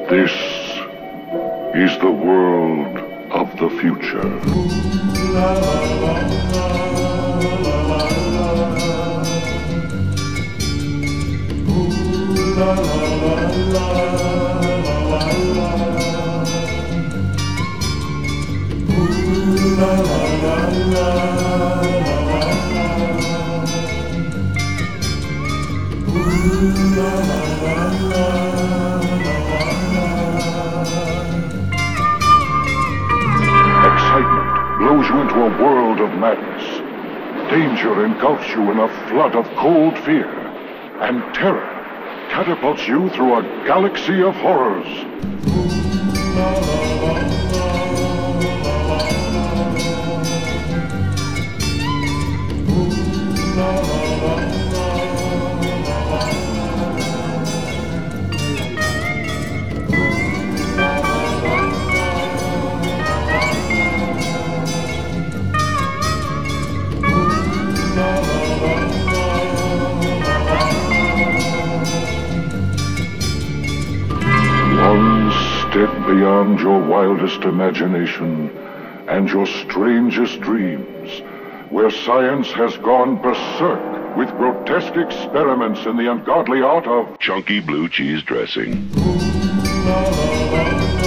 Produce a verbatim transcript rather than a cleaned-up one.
This is the world of the future. Excitement blows you into a world of madness. Danger engulfs you in a flood of cold fear. And terror catapults you through a galaxy of horrors. One step beyond your wildest imagination and your strangest dreams, where science has gone berserk with grotesque experiments in the ungodly art of chunky blue cheese dressing.